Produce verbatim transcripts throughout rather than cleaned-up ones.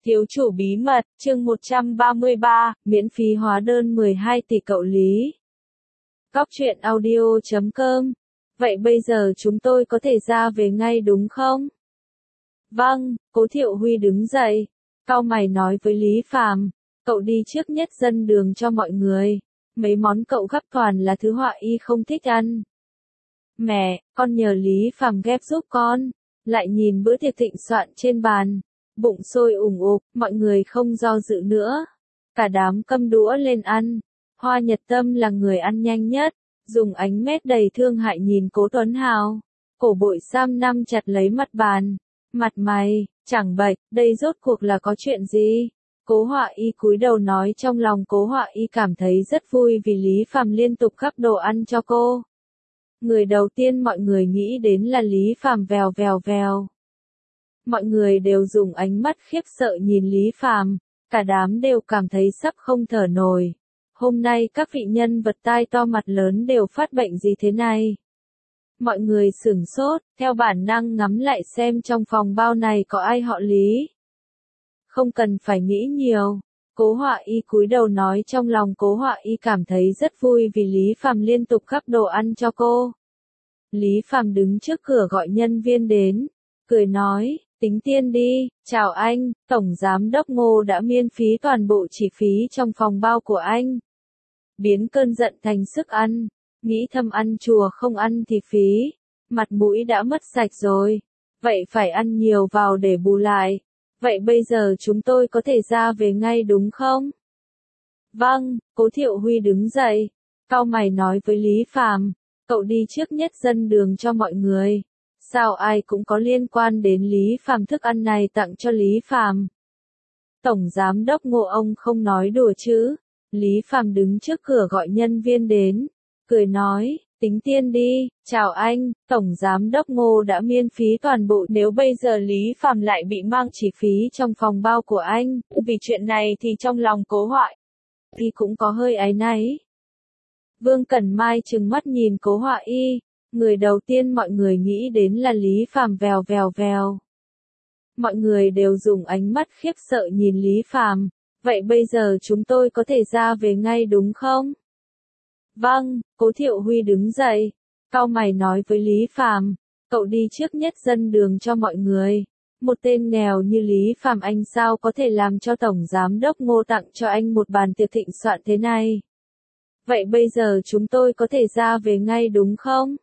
Thiếu chủ bí mật, chương một trăm ba mươi ba, miễn phí hóa đơn mười hai tỷ cậu Lý. Góc truyện audio chấm com. Vậy bây giờ chúng tôi có thể ra về ngay đúng không? Vâng, Cố Thiệu Huy đứng dậy, cau mày nói với Lý Phàm, cậu đi trước nhất dân đường cho mọi người. Mấy món cậu gắp toàn là thứ Họa Y không thích ăn. Mẹ, con nhờ Lý Phàm ghép giúp con. Lại nhìn bữa tiệc thịnh soạn trên bàn. Bụng sôi ủng ục, mọi người không do dự nữa. Cả đám câm đũa lên ăn. Hoa Nhật Tâm là người ăn nhanh nhất, dùng ánh mét đầy thương hại nhìn Cố Tuấn Hào. Cổ Bội Sam nắm chặt lấy mặt bàn. Mặt mày, chẳng bệch, đây rốt cuộc là có chuyện gì? Cố Họa Y cúi đầu nói, trong lòng Cố Họa Y cảm thấy rất vui vì Lý Phàm liên tục gắp đồ ăn cho cô. Người đầu tiên mọi người nghĩ đến là Lý Phàm. Vèo vèo vèo. Mọi người đều dùng ánh mắt khiếp sợ nhìn Lý Phàm, cả đám đều cảm thấy sắp không thở nổi. Hôm nay các vị nhân vật tai to mặt lớn đều phát bệnh gì thế này? Mọi người sửng sốt, theo bản năng ngắm lại xem trong phòng bao này có ai họ Lý. Không cần phải nghĩ nhiều. Cố Họa Y cúi đầu nói, trong lòng Cố Họa Y cảm thấy rất vui vì Lý Phàm liên tục gắp đồ ăn cho cô. Lý Phàm đứng trước cửa gọi nhân viên đến, cười nói, tính tiền đi, chào anh, Tổng Giám đốc Ngô đã miễn phí toàn bộ chi phí trong phòng bao của anh. Biến cơn giận thành sức ăn, nghĩ thầm ăn chùa không ăn thì phí, mặt mũi đã mất sạch rồi, vậy phải ăn nhiều vào để bù lại. Vậy bây giờ chúng tôi có thể ra về ngay đúng không? Vâng, Cố Thiệu Huy đứng dậy, cau mày nói với Lý Phàm, cậu đi trước nhất dân đường cho mọi người. Sao ai cũng có liên quan đến Lý Phàm, thức ăn này tặng cho Lý Phàm. Tổng Giám đốc Ngô, ông không nói đùa chứ? Lý Phàm đứng trước cửa gọi nhân viên đến, cười nói, tính tiền đi, chào anh, Tổng Giám đốc Ngô đã miễn phí toàn bộ. Nếu bây giờ Lý Phàm lại bị mang chi phí trong phòng bao của anh, vì chuyện này thì trong lòng Cố Họa Y cũng có hơi áy náy. Vương Cẩn Mai trừng mắt nhìn Cố Họa Y, người đầu tiên mọi người nghĩ đến là Lý Phàm. Vèo vèo vèo. Mọi người đều dùng ánh mắt khiếp sợ nhìn Lý Phàm, vậy bây giờ chúng tôi có thể ra về ngay đúng không? Vâng, Cố Thiệu Huy đứng dậy, cau mày nói với Lý Phàm, cậu đi trước nhất dân đường cho mọi người. Một tên nghèo như Lý Phàm, anh sao có thể làm cho Tổng Giám đốc Ngô tặng cho anh một bàn tiệc thịnh soạn thế này? Vậy bây giờ chúng tôi có thể ra về ngay đúng không?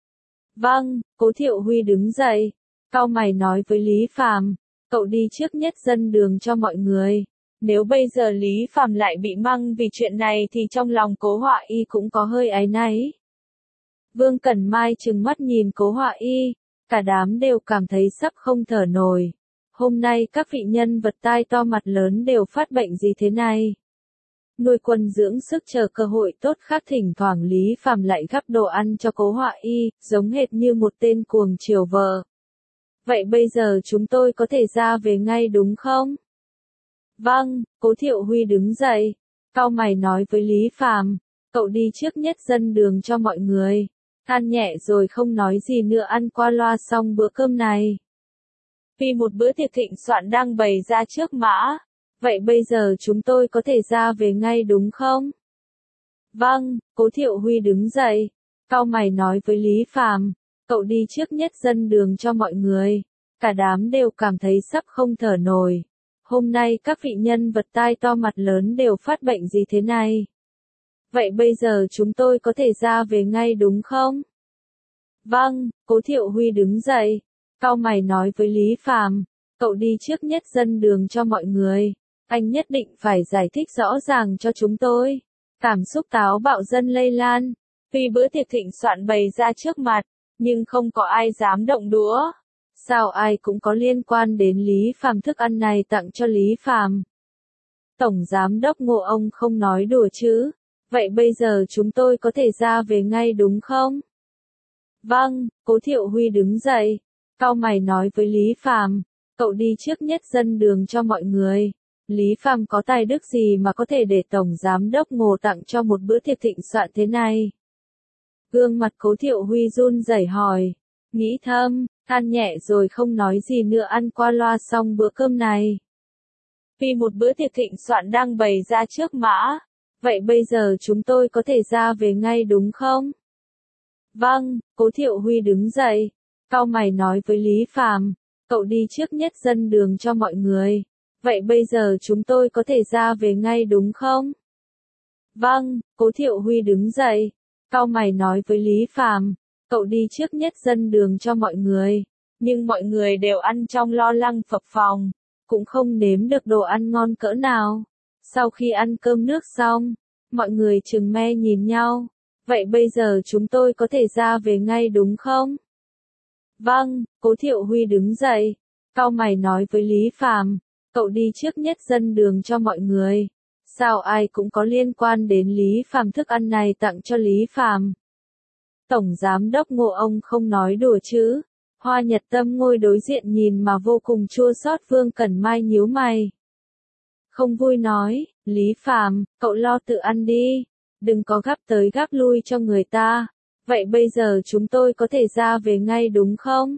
Vâng, Cố Thiệu Huy đứng dậy, cau mày nói với Lý Phàm, cậu đi trước nhất dân đường cho mọi người. Nếu bây giờ Lý Phàm lại bị mang vì chuyện này thì trong lòng Cố Họa Y cũng có hơi áy náy. Vương Cẩn Mai trừng mắt nhìn Cố Họa Y, cả đám đều cảm thấy sắp không thở nổi. Hôm nay các vị nhân vật tai to mặt lớn đều phát bệnh gì thế này? Nuôi quân dưỡng sức chờ cơ hội tốt khác, thỉnh thoảng Lý Phàm lại gắp đồ ăn cho Cố Họa Y, giống hệt như một tên cuồng chiều vợ. Vậy bây giờ chúng tôi có thể ra về ngay đúng không? Vâng, Cố Thiệu Huy đứng dậy, cau mày nói với Lý Phàm, cậu đi trước nhất dân đường cho mọi người. Than nhẹ rồi không nói gì nữa, ăn qua loa xong bữa cơm này. Vì một bữa tiệc thịnh soạn đang bày ra trước mã. Vậy bây giờ chúng tôi có thể ra về ngay đúng không? Vâng, Cố Thiệu Huy đứng dậy, cau mày nói với Lý Phàm, cậu đi trước nhất dân đường cho mọi người. Cả đám đều cảm thấy sắp không thở nổi. Hôm nay các vị nhân vật tai to mặt lớn đều phát bệnh gì thế này? Vậy bây giờ chúng tôi có thể ra về ngay đúng không? Vâng, Cố Thiệu Huy đứng dậy, cau mày nói với Lý Phàm, cậu đi trước nhất dân đường cho mọi người. Anh nhất định phải giải thích rõ ràng cho chúng tôi. Cảm xúc táo bạo dân lây lan. Vì bữa tiệc thịnh soạn bày ra trước mặt, nhưng không có ai dám động đũa. Sao ai cũng có liên quan đến Lý Phàm, thức ăn này tặng cho Lý Phàm. Tổng Giám đốc Ngô, ông không nói đùa chứ? Vậy bây giờ chúng tôi có thể ra về ngay đúng không? Vâng, Cố Thiệu Huy đứng dậy, cau mày nói với Lý Phàm, cậu đi trước nhất dân đường cho mọi người. Lý Phàm có tài đức gì mà có thể để Tổng Giám đốc Ngô tặng cho một bữa tiệc thịnh soạn thế này? Gương mặt Cố Thiệu Huy run rẩy hỏi, nghĩ thầm, than nhẹ rồi không nói gì nữa, ăn qua loa xong bữa cơm này. Vì một bữa tiệc thịnh soạn đang bày ra trước mã. Vậy bây giờ chúng tôi có thể ra về ngay đúng không? Vâng, Cố Thiệu Huy đứng dậy, cau mày nói với Lý Phàm, cậu đi trước nhất dẫn đường cho mọi người. Vậy bây giờ chúng tôi có thể ra về ngay đúng không? Vâng, Cố Thiệu Huy đứng dậy, cau mày nói với Lý Phàm, cậu đi trước nhất dẫn đường cho mọi người. Nhưng mọi người đều ăn trong lo lắng phập phồng, cũng không nếm được đồ ăn ngon cỡ nào. Sau khi ăn cơm nước xong, mọi người trừng me nhìn nhau. Vậy bây giờ chúng tôi có thể ra về ngay đúng không? Vâng, Cố Thiệu Huy đứng dậy, cau mày nói với Lý Phàm, cậu đi trước nhất dẫn đường cho mọi người. Sao ai cũng có liên quan đến Lý Phàm thức ăn này tặng cho Lý Phàm? Tổng Giám đốc Ngô ông không nói đùa chứ? Hoa Nhật Tâm ngồi đối diện nhìn mà vô cùng chua xót. Vương Cẩn Mai nhíu mày. Không vui nói, Lý Phàm, cậu lo tự ăn đi, đừng có gắp tới gắp lui cho người ta. Vậy bây giờ chúng tôi có thể ra về ngay đúng không?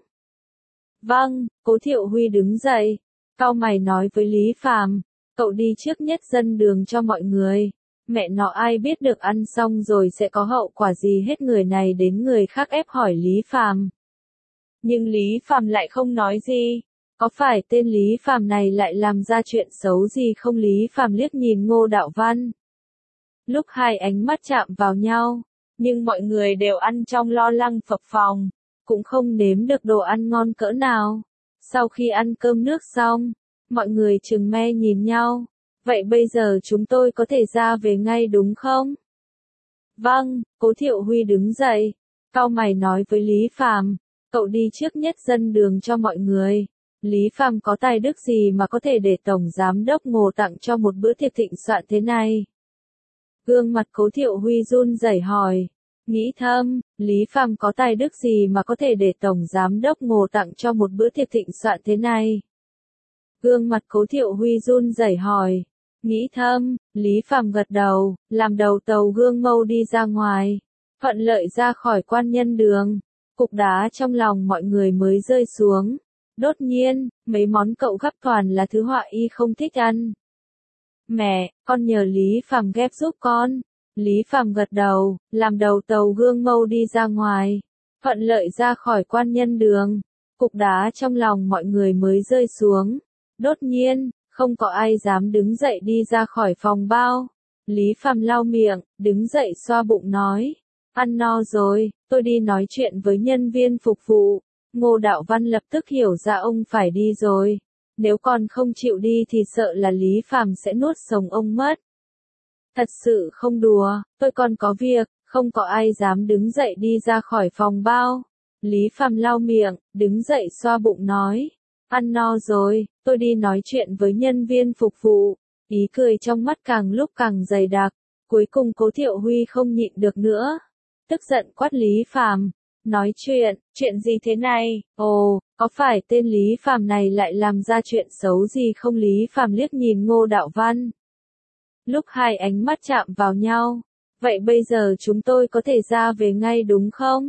Vâng, Cố Thiệu Huy đứng dậy, cau mày nói với Lý Phàm, cậu đi trước nhất dẫn đường cho mọi người. Mẹ nó ai biết được ăn xong rồi sẽ có hậu quả gì hết, người này đến người khác ép hỏi Lý Phàm. Nhưng Lý Phàm lại không nói gì. Có phải tên Lý Phàm này lại làm ra chuyện xấu gì không? Lý Phàm liếc nhìn Ngô Đạo Văn. Lúc hai ánh mắt chạm vào nhau, nhưng mọi người đều ăn trong lo lắng phập phồng, cũng không nếm được đồ ăn ngon cỡ nào. Sau khi ăn cơm nước xong, mọi người trừng me nhìn nhau. Vậy bây giờ chúng tôi có thể ra về ngay đúng không? Vâng, Cố Thiệu Huy đứng dậy, cau mày nói với Lý Phàm, cậu đi trước nhất dẫn đường cho mọi người. Lý Phàm có tài đức gì mà có thể để Tổng Giám đốc Ngô tặng cho một bữa tiệc thịnh soạn thế này? Gương mặt Cố Thiệu Huy run rẩy hỏi. Nghĩ thầm, Lý Phàm có tài đức gì mà có thể để Tổng Giám đốc Ngô tặng cho một bữa tiệc thịnh soạn thế này? Gương mặt Cố Thiệu Huy run rẩy hỏi. Nghĩ thầm, Lý Phàm gật đầu, làm đầu tàu gương mâu đi ra ngoài. Thuận lợi ra khỏi quan nhân đường. Cục đá trong lòng mọi người mới rơi xuống. Đột nhiên, mấy món cậu gắp toàn là thứ Họa Y không thích ăn. Mẹ, con nhờ Lý Phàm ghép giúp con. Lý Phàm gật đầu, làm đầu tàu gương mâu đi ra ngoài. Thuận lợi ra khỏi quan nhân đường. Cục đá trong lòng mọi người mới rơi xuống. Đột nhiên, không có ai dám đứng dậy đi ra khỏi phòng bao. Lý Phàm lau miệng, đứng dậy xoa bụng nói. Ăn no rồi, tôi đi nói chuyện với nhân viên phục vụ. Ngô Đạo Văn lập tức hiểu ra ông phải đi rồi. Nếu còn không chịu đi thì sợ là Lý Phàm sẽ nuốt sống ông mất. Thật sự không đùa, tôi còn có việc, không có ai dám đứng dậy đi ra khỏi phòng bao. Lý Phàm lau miệng, đứng dậy xoa bụng nói. Ăn no rồi, tôi đi nói chuyện với nhân viên phục vụ. Ý cười trong mắt càng lúc càng dày đặc. Cuối cùng Cố Thiệu Huy không nhịn được nữa. Tức giận quát Lý Phàm. Nói chuyện, chuyện gì thế này? Ồ, có phải tên Lý Phàm này lại làm ra chuyện xấu gì không? Lý Phàm liếc nhìn Ngô Đạo Văn. Lúc hai ánh mắt chạm vào nhau. Vậy bây giờ chúng tôi có thể ra về ngay đúng không?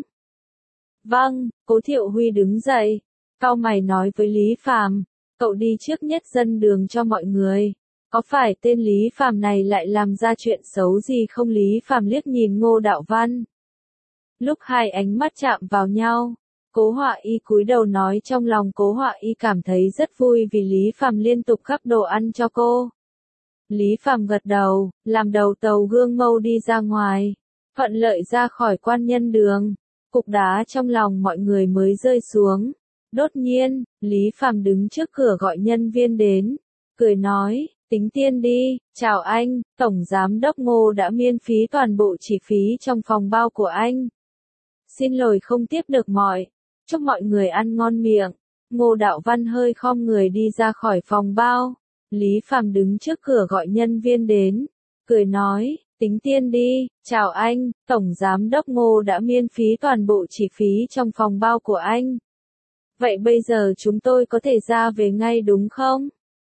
Vâng, Cố Thiệu Huy đứng dậy, cau mày nói với Lý Phàm, cậu đi trước nhất dẫn đường cho mọi người. Có phải tên Lý Phàm này lại làm ra chuyện xấu gì không? Lý Phàm liếc nhìn Ngô Đạo Văn. Lúc hai ánh mắt chạm vào nhau, Cố Họa Y cúi đầu nói trong lòng Cố Họa Y cảm thấy rất vui vì Lý Phàm liên tục gắp đồ ăn cho cô. Lý Phàm gật đầu, làm đầu tàu gương mâu đi ra ngoài, thuận lợi ra khỏi quan nhân đường. Cục đá trong lòng mọi người mới rơi xuống. Đột nhiên, Lý Phàm đứng trước cửa gọi nhân viên đến, cười nói, tính tiền đi, chào anh, Tổng Giám đốc Ngô đã miễn phí toàn bộ chi phí trong phòng bao của anh. Xin lỗi không tiếp được mọi, chúc mọi người ăn ngon miệng. Ngô Đạo Văn hơi khom người đi ra khỏi phòng bao. Lý Phàm đứng trước cửa gọi nhân viên đến, cười nói, tính tiền đi, chào anh, Tổng Giám đốc Ngô đã miễn phí toàn bộ chi phí trong phòng bao của anh. Vậy bây giờ chúng tôi có thể ra về ngay đúng không?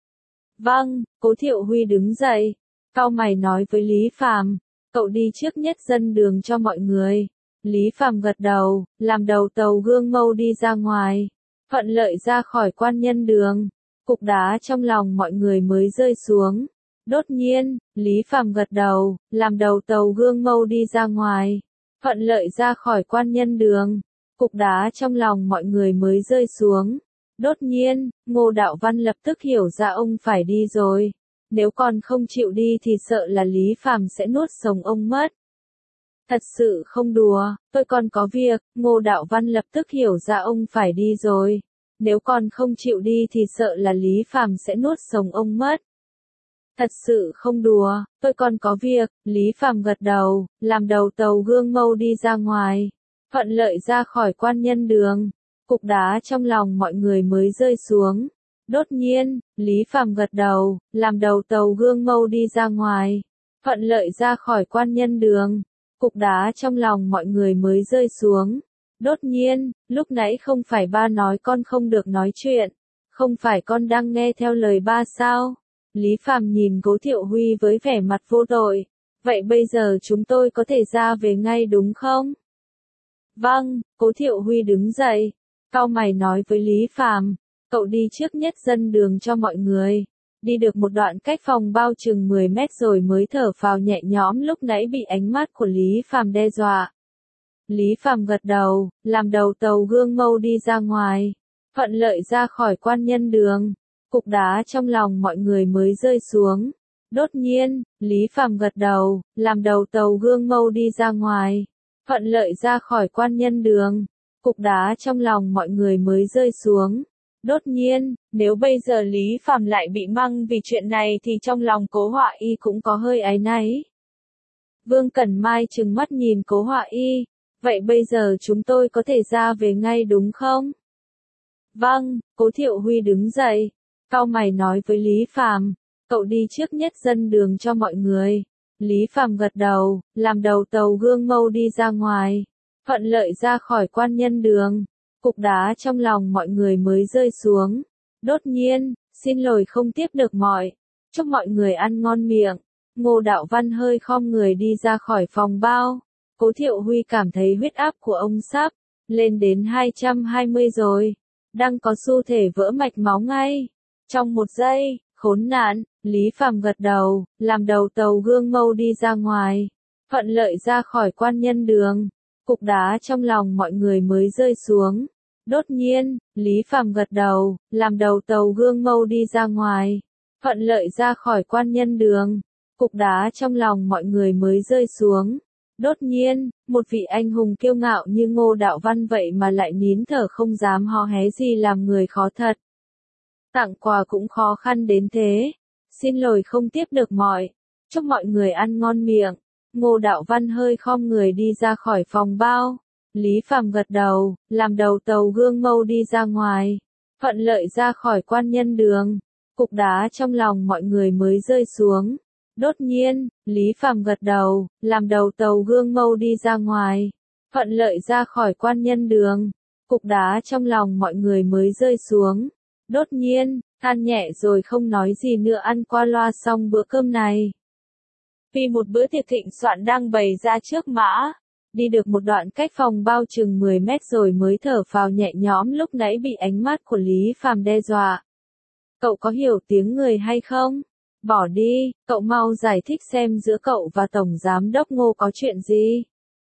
Vâng, Cố Thiệu Huy đứng dậy, cau mày nói với Lý Phàm, cậu đi trước nhất dẫn đường cho mọi người. Lý Phàm gật đầu, làm đầu tàu gương mâu đi ra ngoài, thuận lợi ra khỏi quan nhân đường. cục đá trong lòng mọi người mới rơi xuống. Đột nhiên, Lý Phàm gật đầu, làm đầu tàu gương mâu đi ra ngoài. Thuận lợi ra khỏi quan nhân đường. Cục đá trong lòng mọi người mới rơi xuống. Đột nhiên, Ngô Đạo Văn lập tức hiểu ra ông phải đi rồi. Nếu còn không chịu đi thì sợ là Lý Phàm sẽ nuốt sống ông mất. Thật sự không đùa, tôi còn có việc. Ngô Đạo Văn lập tức hiểu ra ông phải đi rồi. Nếu còn không chịu đi thì sợ là Lý Phàm sẽ nuốt sống ông mất. Thật sự không đùa, tôi còn có việc. Lý Phàm gật đầu, làm đầu tàu gương mâu đi ra ngoài. Thuận lợi ra khỏi quan nhân đường. Cục đá trong lòng mọi người mới rơi xuống. Đột nhiên, Lý Phàm gật đầu, làm đầu tàu gương mâu đi ra ngoài. Thuận lợi ra khỏi quan nhân đường. Cục đá trong lòng mọi người mới rơi xuống. Đột nhiên, lúc nãy không phải ba nói con không được nói chuyện. Không phải con đang nghe theo lời ba sao? Lý Phàm nhìn Cố Thiệu Huy với vẻ mặt vô tội. Vậy bây giờ chúng tôi có thể ra về ngay đúng không? Vâng, Cố Thiệu Huy đứng dậy. Cau mày nói với Lý Phàm, cậu đi trước nhất dân đường cho mọi người. Đi được một đoạn cách phòng bao chừng mười mét rồi mới thở phào nhẹ nhõm lúc nãy bị ánh mắt của Lý Phàm đe dọa. Lý Phàm gật đầu, làm đầu tàu gương mâu đi ra ngoài. Thuận lợi ra khỏi quan nhân đường. Cục đá trong lòng mọi người mới rơi xuống. Đột nhiên, Lý Phàm gật đầu, làm đầu tàu gương mâu đi ra ngoài. Thuận lợi ra khỏi quan nhân đường. Cục đá trong lòng mọi người mới rơi xuống. Đột nhiên, nếu bây giờ Lý Phàm lại bị măng vì chuyện này thì trong lòng Cố Họa Y cũng có hơi áy náy. Vương Cẩn Mai trừng mắt nhìn Cố Họa Y. Vậy bây giờ chúng tôi có thể ra về ngay đúng không? Vâng, Cố Thiệu Huy đứng dậy. Cau mày nói với Lý Phàm, cậu đi trước nhất dân đường cho mọi người. Lý Phàm gật đầu, làm đầu tàu gương mâu đi ra ngoài. Thuận lợi ra khỏi quan nhân đường. Cục đá trong lòng mọi người mới rơi xuống. Đột nhiên, xin lỗi không tiếp được mọi. Chúc mọi người ăn ngon miệng. Ngô Đạo Văn hơi khom người đi ra khỏi phòng bao. Cố Thiệu Huy cảm thấy huyết áp của ông sắp lên đến hai trăm hai mươi rồi. Đang có xu thể vỡ mạch máu ngay. Trong một giây, khốn nạn, Lý Phàm gật đầu, làm đầu tàu gương mâu đi ra ngoài. Thuận lợi ra khỏi quan nhân đường. Cục đá trong lòng mọi người mới rơi xuống. Đột nhiên, Lý Phàm gật đầu, làm đầu tàu gương mâu đi ra ngoài. Thuận lợi ra khỏi quan nhân đường. Cục đá trong lòng mọi người mới rơi xuống. Đột nhiên, một vị anh hùng kiêu ngạo như Ngô Đạo Văn vậy mà lại nín thở không dám hò hé gì làm người khó thật. Tặng quà cũng khó khăn đến thế. Xin lỗi không tiếp được mọi. Chúc mọi người ăn ngon miệng. Ngô Đạo Văn hơi khom người đi ra khỏi phòng bao. Lý Phàm gật đầu, làm đầu tàu gương mâu đi ra ngoài. Thuận lợi ra khỏi quan nhân đường. Cục đá trong lòng mọi người mới rơi xuống. Đột nhiên, Lý Phàm gật đầu, làm đầu tàu gương mâu đi ra ngoài. Thuận lợi ra khỏi quan nhân đường. Cục đá trong lòng mọi người mới rơi xuống. Đột nhiên, than nhẹ rồi không nói gì nữa ăn qua loa xong bữa cơm này. Vì một bữa tiệc thịnh soạn đang bày ra trước mã. Đi được một đoạn cách phòng bao chừng mười mét rồi mới thở phào nhẹ nhõm lúc nãy bị ánh mắt của Lý Phàm đe dọa. Cậu có hiểu tiếng người hay không? Bỏ đi, cậu mau giải thích xem giữa cậu và Tổng Giám đốc Ngô có chuyện gì.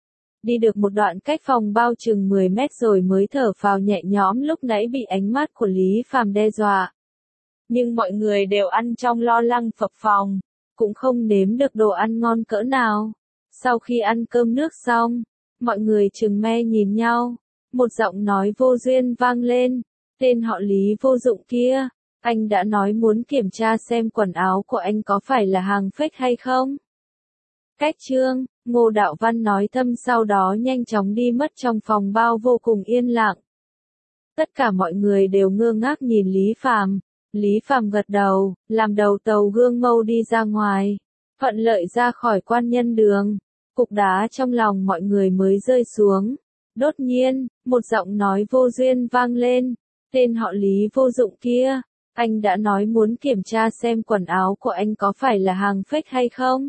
Đi được một đoạn cách phòng bao chừng mười mét rồi mới thở phào nhẹ nhõm lúc nãy bị ánh mắt của Lý Phàm đe dọa. Nhưng mọi người đều ăn trong lo lắng phập phồng, cũng không nếm được đồ ăn ngon cỡ nào. Sau khi ăn cơm nước xong, mọi người trừng me nhìn nhau. Một giọng nói vô duyên vang lên. Tên họ Lý vô dụng kia. Anh đã nói muốn kiểm tra xem quần áo của anh có phải là hàng fake hay không. Cách chương, Ngô Đạo Văn nói thầm sau đó nhanh chóng đi mất trong phòng bao vô cùng yên lặng. Tất cả mọi người đều ngơ ngác nhìn Lý Phàm. Lý Phàm gật đầu, làm đầu tàu gương mâu đi ra ngoài. Thuận lợi ra khỏi quan nhân đường. Cục đá trong lòng mọi người mới rơi xuống. Đột nhiên, một giọng nói vô duyên vang lên. Tên họ Lý vô dụng kia. Anh đã nói muốn kiểm tra xem quần áo của anh có phải là hàng fake hay không.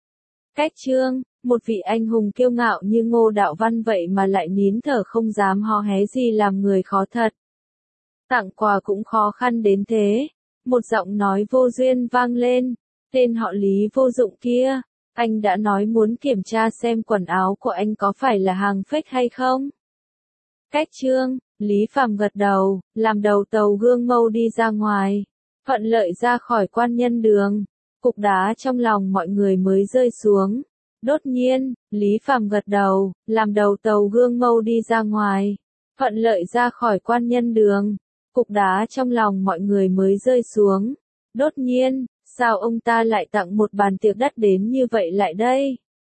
Cách chương, một vị anh hùng kiêu ngạo như Ngô Đạo Văn vậy mà lại nín thở không dám hò hé gì làm người khó thật. Tặng quà cũng khó khăn đến thế. Một giọng nói vô duyên vang lên. Tên họ Lý vô dụng kia. Anh đã nói muốn kiểm tra xem quần áo của anh có phải là hàng fake hay không. Cách Trương, Lý Phàm gật đầu, làm đầu tàu gương mâu đi ra ngoài. Thuận lợi ra khỏi quan nhân đường. Cục đá trong lòng mọi người mới rơi xuống. Đột nhiên, Lý Phàm gật đầu, làm đầu tàu gương mâu đi ra ngoài. Thuận lợi ra khỏi quan nhân đường. Cục đá trong lòng mọi người mới rơi xuống. Đột nhiên, sao ông ta lại tặng một bàn tiệc đắt đến như vậy lại đây?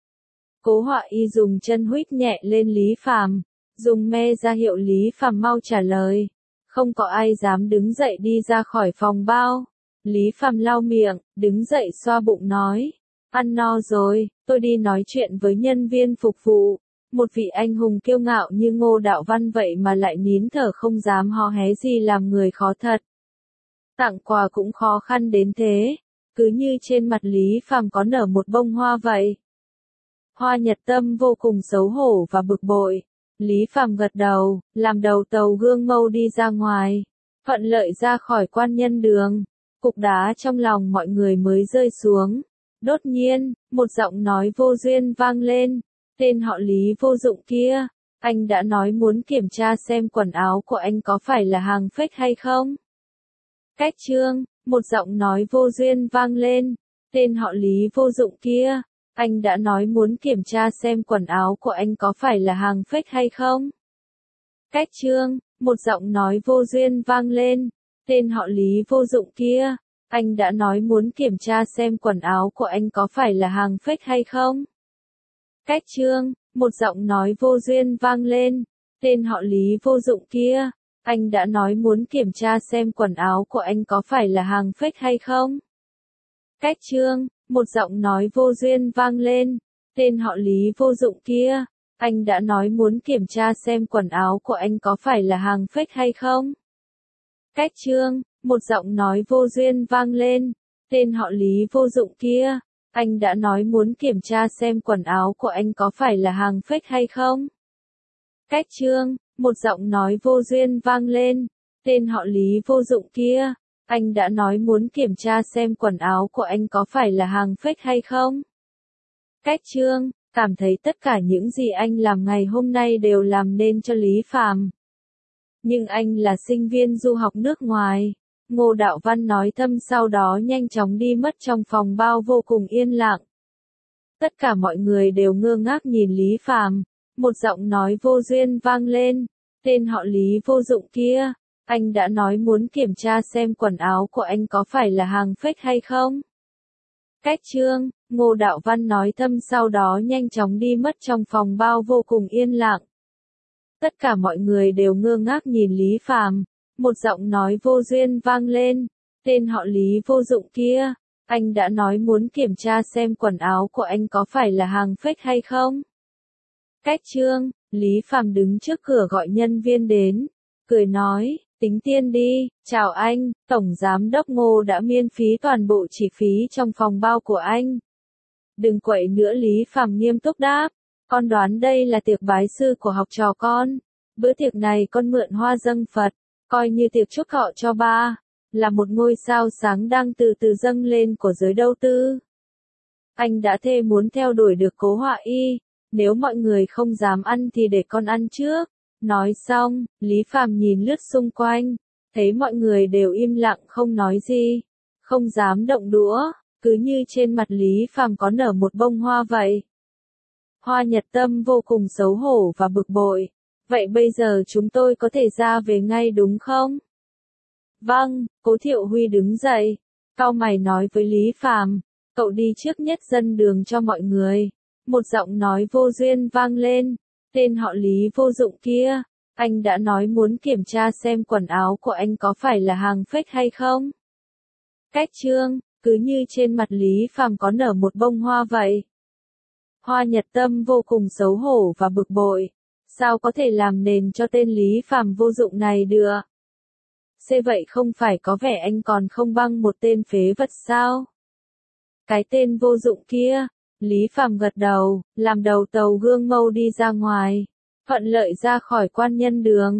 Cố Họa Y dùng chân huýt nhẹ lên Lý Phàm, dùng me ra hiệu Lý Phàm mau trả lời. Không có ai dám đứng dậy đi ra khỏi phòng bao. Lý Phàm lau miệng, đứng dậy xoa bụng nói. Ăn no rồi, tôi đi nói chuyện với nhân viên phục vụ. Một vị anh hùng kiêu ngạo như Ngô Đạo Văn vậy mà lại nín thở không dám hò hé gì, làm người khó thật. Tặng quà cũng khó khăn đến thế. Cứ như trên mặt Lý Phàm có nở một bông hoa vậy. Hoa Nhật Tâm vô cùng xấu hổ và bực bội. Lý Phàm gật đầu, làm đầu tàu gương mâu đi ra ngoài. Thuận lợi ra khỏi quan nhân đường. Cục đá trong lòng mọi người mới rơi xuống. Đột nhiên, một giọng nói vô duyên vang lên. Tên họ Lý vô dụng kia. Anh đã nói muốn kiểm tra xem quần áo của anh có phải là hàng fake hay không. Cách Trương, một giọng nói vô duyên vang lên. Tên họ Lý vô dụng kia. Anh đã nói muốn kiểm tra xem quần áo của anh có phải là hàng fake hay không. Cách Trương, một giọng nói vô duyên vang lên. Tên họ Lý vô dụng kia. Anh đã nói muốn kiểm tra xem quần áo của anh có phải là hàng fake hay không. Cách Trương, một giọng nói vô duyên vang lên. Tên họ Lý vô dụng kia. Anh đã nói muốn kiểm tra xem quần áo của anh có phải là hàng fake hay không. Cách Trương, một giọng nói vô duyên vang lên. Tên họ Lý vô dụng kia. Anh đã nói muốn kiểm tra xem quần áo của anh có phải là hàng fake hay không. Cách Trương, một giọng nói vô duyên vang lên. Tên họ Lý vô dụng kia. Anh đã nói muốn kiểm tra xem quần áo của anh có phải là hàng fake hay không. Cách Trương, một giọng nói vô duyên vang lên. Tên họ Lý vô dụng kia. Anh đã nói muốn kiểm tra xem quần áo của anh có phải là hàng fake hay không. Cách Trương, cảm thấy tất cả những gì anh làm ngày hôm nay đều làm nên cho Lý Phàm. Nhưng anh là sinh viên du học nước ngoài. Ngô Đạo Văn nói thầm, sau đó nhanh chóng đi mất trong phòng bao vô cùng yên lặng. Tất cả mọi người đều ngơ ngác nhìn Lý Phàm. Một giọng nói vô duyên vang lên. Tên họ Lý vô dụng kia. Anh đã nói muốn kiểm tra xem quần áo của anh có phải là hàng fake hay không. Cách Trương, Ngô Đạo Văn nói thầm, sau đó nhanh chóng đi mất trong phòng bao vô cùng yên lặng. Tất cả mọi người đều ngơ ngác nhìn Lý Phàm. Một giọng nói vô duyên vang lên. Tên họ Lý vô dụng kia. Anh đã nói muốn kiểm tra xem quần áo của anh có phải là hàng fake hay không. Cách Trương, Lý Phàm đứng trước cửa gọi nhân viên đến. Cười nói, tính tiền đi, chào anh, Tổng Giám đốc Ngô đã miễn phí toàn bộ chi phí trong phòng bao của anh. Đừng quậy nữa, Lý Phàm nghiêm túc đáp. Con đoán đây là tiệc bái sư của học trò con. Bữa tiệc này con mượn hoa dâng Phật, coi như tiệc chúc thọ cho ba, là một ngôi sao sáng đang từ từ dâng lên của giới đầu tư. Anh đã thề muốn theo đuổi được Cố Họa Y, nếu mọi người không dám ăn thì để con ăn trước. Nói xong, Lý Phàm nhìn lướt xung quanh, thấy mọi người đều im lặng không nói gì, không dám động đũa, cứ như trên mặt Lý Phàm có nở một bông hoa vậy. Hoa Nhật Tâm vô cùng xấu hổ và bực bội. Vậy bây giờ chúng tôi có thể ra về ngay đúng không? Vâng, Cố Thiệu Huy đứng dậy, cau mày nói với Lý Phàm, cậu đi trước nhất dân đường cho mọi người. Một giọng nói vô duyên vang lên. Tên họ Lý vô dụng kia. Anh đã nói muốn kiểm tra xem quần áo của anh có phải là hàng fake hay không. Cách Trương, cứ như trên mặt Lý Phàm có nở một bông hoa vậy. Hoa Nhật Tâm vô cùng xấu hổ và bực bội. Sao có thể làm nền cho tên Lý Phàm vô dụng này được? Thế vậy không phải có vẻ anh còn không bằng một tên phế vật sao? Cái tên vô dụng kia. Lý Phàm gật đầu, làm đầu tàu gương mâu đi ra ngoài. Thuận lợi ra khỏi quan nhân đường.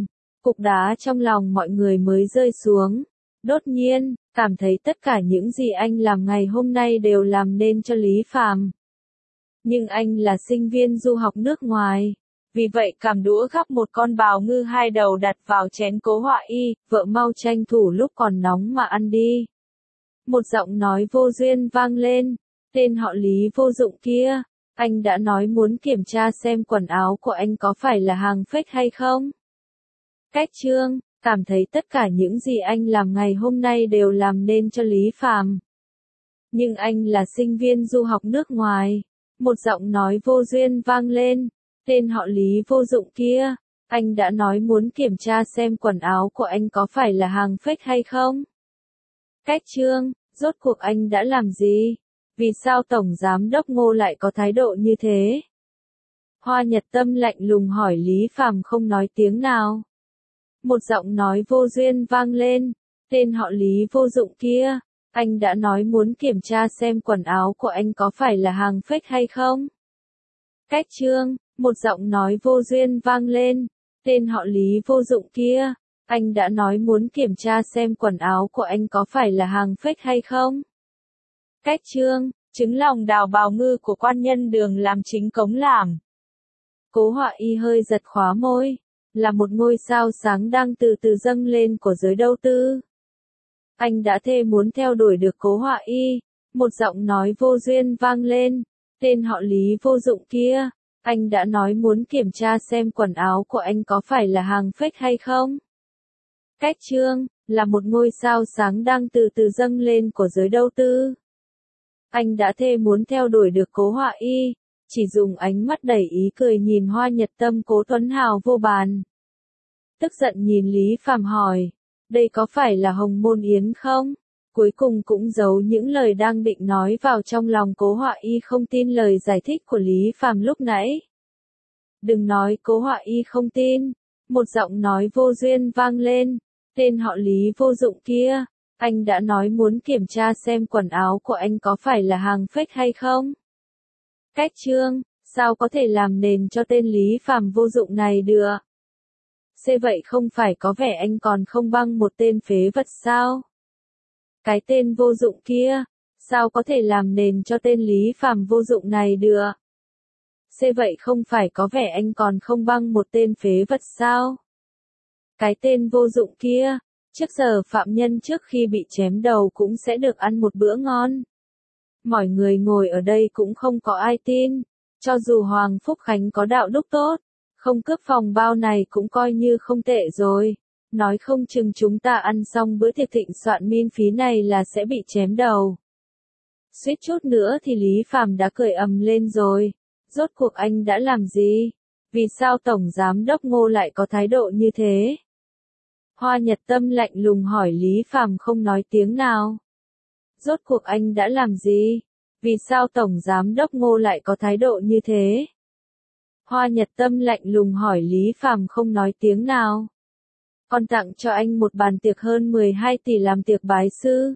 cục đá trong lòng mọi người mới rơi xuống. Đột nhiên, cảm thấy tất cả những gì anh làm ngày hôm nay đều làm nên cho Lý Phàm. Nhưng anh là sinh viên du học nước ngoài. Vì vậy cầm đũa gắp một con bào ngư hai đầu đặt vào chén Cố Họa Y, vợ mau tranh thủ lúc còn nóng mà ăn đi. Một giọng nói vô duyên vang lên, tên họ Lý vô dụng kia, anh đã nói muốn kiểm tra xem quần áo của anh có phải là hàng fake hay không. Cách chương, cảm thấy tất cả những gì anh làm ngày hôm nay đều làm nên cho Lý Phàm. Nhưng anh là sinh viên du học nước ngoài. Một giọng nói vô duyên vang lên, tên họ Lý vô dụng kia, anh đã nói muốn kiểm tra xem quần áo của anh có phải là hàng fake hay không. Cách chương, rốt cuộc anh đã làm gì? Vì sao Tổng Giám đốc Ngô lại có thái độ như thế? Hoa Nhật Tâm lạnh lùng hỏi Lý Phàm không nói tiếng nào. Một giọng nói vô duyên vang lên, tên họ Lý vô dụng kia, anh đã nói muốn kiểm tra xem quần áo của anh có phải là hàng fake hay không. Cách chương, một giọng nói vô duyên vang lên, tên họ Lý vô dụng kia, anh đã nói muốn kiểm tra xem quần áo của anh có phải là hàng fake hay không. Cách chương, trứng lòng đào bào ngư của quan nhân Đường làm chính cống làm. Cố Họa Y hơi giật khóa môi, là một ngôi sao sáng đang từ từ dâng lên của giới đầu tư. Anh đã thề muốn theo đuổi được Cố Họa Y, một giọng nói vô duyên vang lên, tên họ Lý vô dụng kia, anh đã nói muốn kiểm tra xem quần áo của anh có phải là hàng fake hay không. Cách chương, là một ngôi sao sáng đang từ từ dâng lên của giới đầu tư. Anh đã thề muốn theo đuổi được Cố Họa Y, chỉ dùng ánh mắt đầy ý cười nhìn Hoa Nhật Tâm Cố Tuấn Hào vô bàn. Tức giận nhìn Lý Phàm hỏi, đây có phải là Hồng Môn Yến không? Cuối cùng cũng giấu những lời đang định nói vào trong lòng Cố Họa Y không tin lời giải thích của Lý Phàm lúc nãy. Đừng nói Cố Họa Y không tin, một giọng nói vô duyên vang lên, tên họ Lý vô dụng kia, anh đã nói muốn kiểm tra xem quần áo của anh có phải là hàng fake hay không. Cách chương, sao có thể làm nền cho tên Lý Phàm vô dụng này được? Thế vậy không phải có vẻ anh còn không bằng một tên phế vật sao? Cái tên vô dụng kia, sao có thể làm nền cho tên Lý Phàm vô dụng này được? Thế vậy không phải có vẻ anh còn không bằng một tên phế vật sao? Cái tên vô dụng kia, trước giờ phạm nhân trước khi bị chém đầu cũng sẽ được ăn một bữa ngon. Mọi người ngồi ở đây cũng không có ai tin, cho dù Hoàng Phúc Khánh có đạo đức tốt, không cướp phòng bao này cũng coi như không tệ rồi. Nói không chừng chúng ta ăn xong bữa tiệc thịnh soạn miễn phí này là sẽ bị chém đầu. Suýt chút nữa thì Lý Phàm đã cười ầm lên rồi. Rốt cuộc anh đã làm gì? Vì sao Tổng Giám đốc Ngô lại có thái độ như thế? Hoa Nhật Tâm lạnh lùng hỏi Lý Phàm không nói tiếng nào. Rốt cuộc anh đã làm gì? Vì sao Tổng Giám đốc Ngô lại có thái độ như thế? Hoa Nhật Tâm lạnh lùng hỏi Lý Phàm không nói tiếng nào. Con tặng cho anh một bàn tiệc hơn mười hai tỷ làm tiệc bái sư.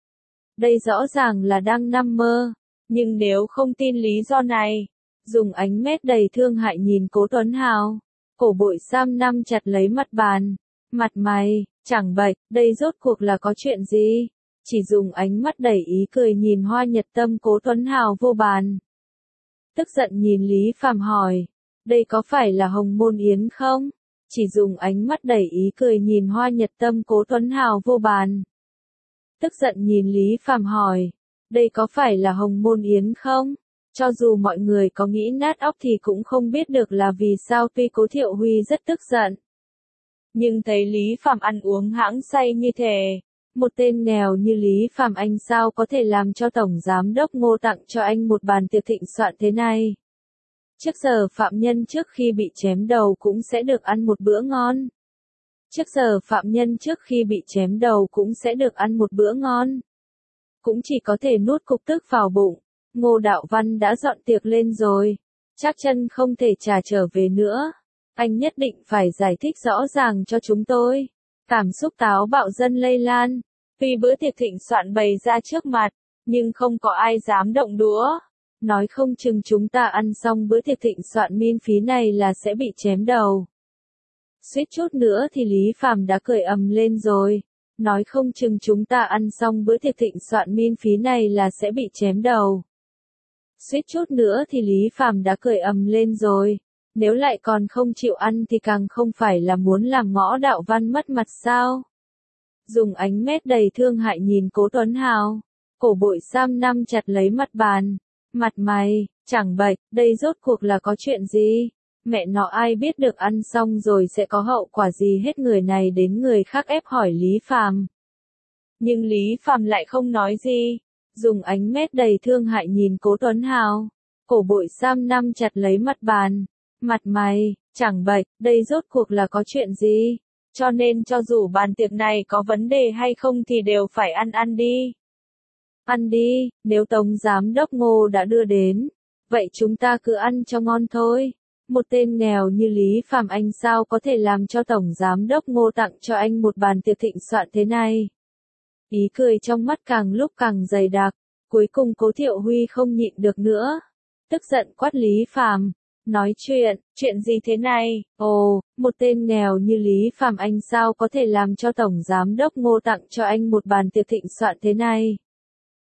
Đây rõ ràng là đang nằm mơ, nhưng nếu không tin lý do này, dùng ánh mét đầy thương hại nhìn Cố Tuấn Hào, cổ bội Sam nắm chặt lấy mặt bàn, mặt mày, chẳng bạch, đây rốt cuộc là có chuyện gì? Chỉ dùng ánh mắt đầy ý cười nhìn Hoa Nhật Tâm Cố Tuấn Hào vô bàn. Tức giận nhìn Lý Phàm hỏi, đây có phải là Hồng Môn Yến không? Chỉ dùng ánh mắt đầy ý cười nhìn Hoa Nhật Tâm Cố Tuấn Hào vô bàn. Tức giận nhìn Lý Phàm hỏi, đây có phải là Hồng Môn Yến không? Cho dù mọi người có nghĩ nát óc thì cũng không biết được là vì sao tuy Cố Thiệu Huy rất tức giận. Nhưng thấy Lý Phàm ăn uống hãng say như thế, một tên nghèo như Lý Phàm anh sao có thể làm cho Tổng Giám đốc Ngô tặng cho anh một bàn tiệc thịnh soạn thế này. Trước giờ phạm nhân trước khi bị chém đầu cũng sẽ được ăn một bữa ngon. Trước giờ phạm nhân trước khi bị chém đầu cũng sẽ được ăn một bữa ngon. Cũng chỉ có thể nuốt cục tức vào bụng. Ngô Đạo Văn đã dọn tiệc lên rồi. Chắc chân không thể trả trở về nữa. Anh nhất định phải giải thích rõ ràng cho chúng tôi. Cảm xúc táo bạo dân lây lan. Tuy bữa tiệc thịnh soạn bày ra trước mặt, nhưng không có ai dám động đũa. Nói không chừng chúng ta ăn xong bữa tiệc thịnh soạn miễn phí này là sẽ bị chém đầu. Suýt chút nữa thì Lý Phàm đã cười ầm lên rồi. Nói không chừng chúng ta ăn xong bữa tiệc thịnh soạn miễn phí này là sẽ bị chém đầu. Suýt chút nữa thì Lý Phàm đã cười ầm lên rồi. Nếu lại còn không chịu ăn thì càng không phải là muốn làm Ngõ Đạo Văn mất mặt sao. Dùng ánh mét đầy thương hại nhìn Cố Tuấn Hào. Cổ Bội Sam nắm chặt lấy mặt bàn. Mặt mày, chẳng bạch, đây rốt cuộc là có chuyện gì? Mẹ nó ai biết được ăn xong rồi sẽ có hậu quả gì hết, người này đến người khác ép hỏi Lý Phàm. Nhưng Lý Phàm lại không nói gì. Dùng ánh mét đầy thương hại nhìn Cố Tuấn Hào. Cổ Bội Sam nắm chặt lấy mặt bàn. Mặt mày, chẳng bạch, đây rốt cuộc là có chuyện gì? Cho nên cho dù bàn tiệc này có vấn đề hay không thì đều phải ăn ăn đi. Ăn đi, nếu Tổng Giám Đốc Ngô đã đưa đến. Vậy chúng ta cứ ăn cho ngon thôi. Một tên nghèo như Lý Phàm anh sao có thể làm cho Tổng Giám Đốc Ngô tặng cho anh một bàn tiệc thịnh soạn thế này. Ý cười trong mắt càng lúc càng dày đặc. Cuối cùng Cố Thiệu Huy không nhịn được nữa. Tức giận quát Lý Phàm. Nói chuyện, chuyện gì thế này? Ồ, một tên nghèo như Lý Phàm anh sao có thể làm cho Tổng Giám Đốc Ngô tặng cho anh một bàn tiệc thịnh soạn thế này.